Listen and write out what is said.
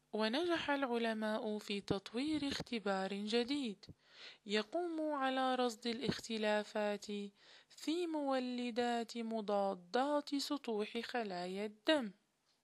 ونجح العلماء في تطوير اختبار جديد يقوم على رصد الاختلافات في مولدات مضادات سطوح خلايا الدم.